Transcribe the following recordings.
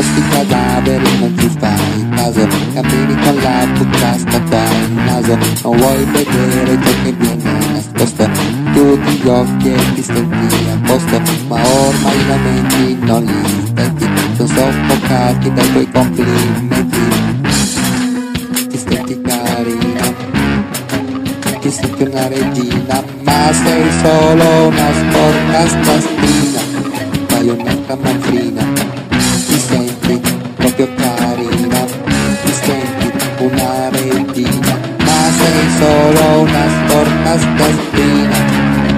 sti cadaveri non ti fai caso, cammini con la bocca scatta il naso, non vuoi vedere ciò che viene nascosto, chiudi gli occhi e ti senti a posto, ma ormai i lamenti non li senti, sono soffocati dai tuoi complimenti. Ti senti carina, ti senti una regina, ma sei solo una sporca spastina, fai un'altra manfrina. Ti senti proprio carina, ti senti una regina, ma sei solo una sporca spastina.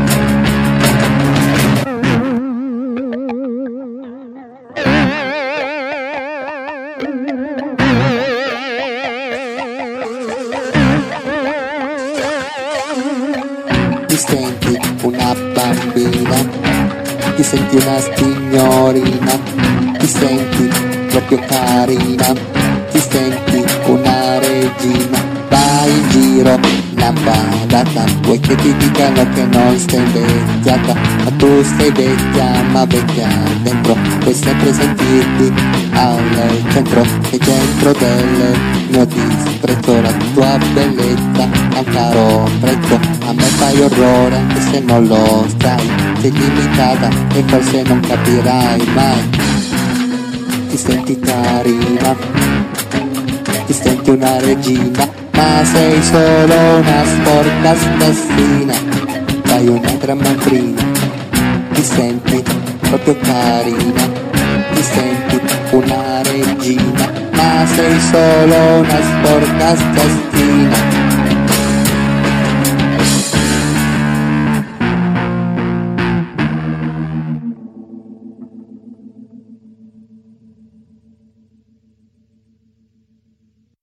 Ti senti una bambina, ti senti una signorina, ti senti proprio carina, ti senti una regina, vai in giro lampadata, vuoi che ti dicano che non sei invecchiata, ma tu sei vecchia ma vecchia dentro, puoi sempre sentirti al centro, sei centro del mio disprezzo, la tua bellezza ha un caro prezzo, a me fai orrore anche se non lo sai, sei limitata e forse non capirai mai. Ti senti carina, ti senti una regina, ma sei solo una sporca spassina, fai un'altra manfrina. Ti senti proprio carina, ti senti una regina, ma sei solo una sporca spassina.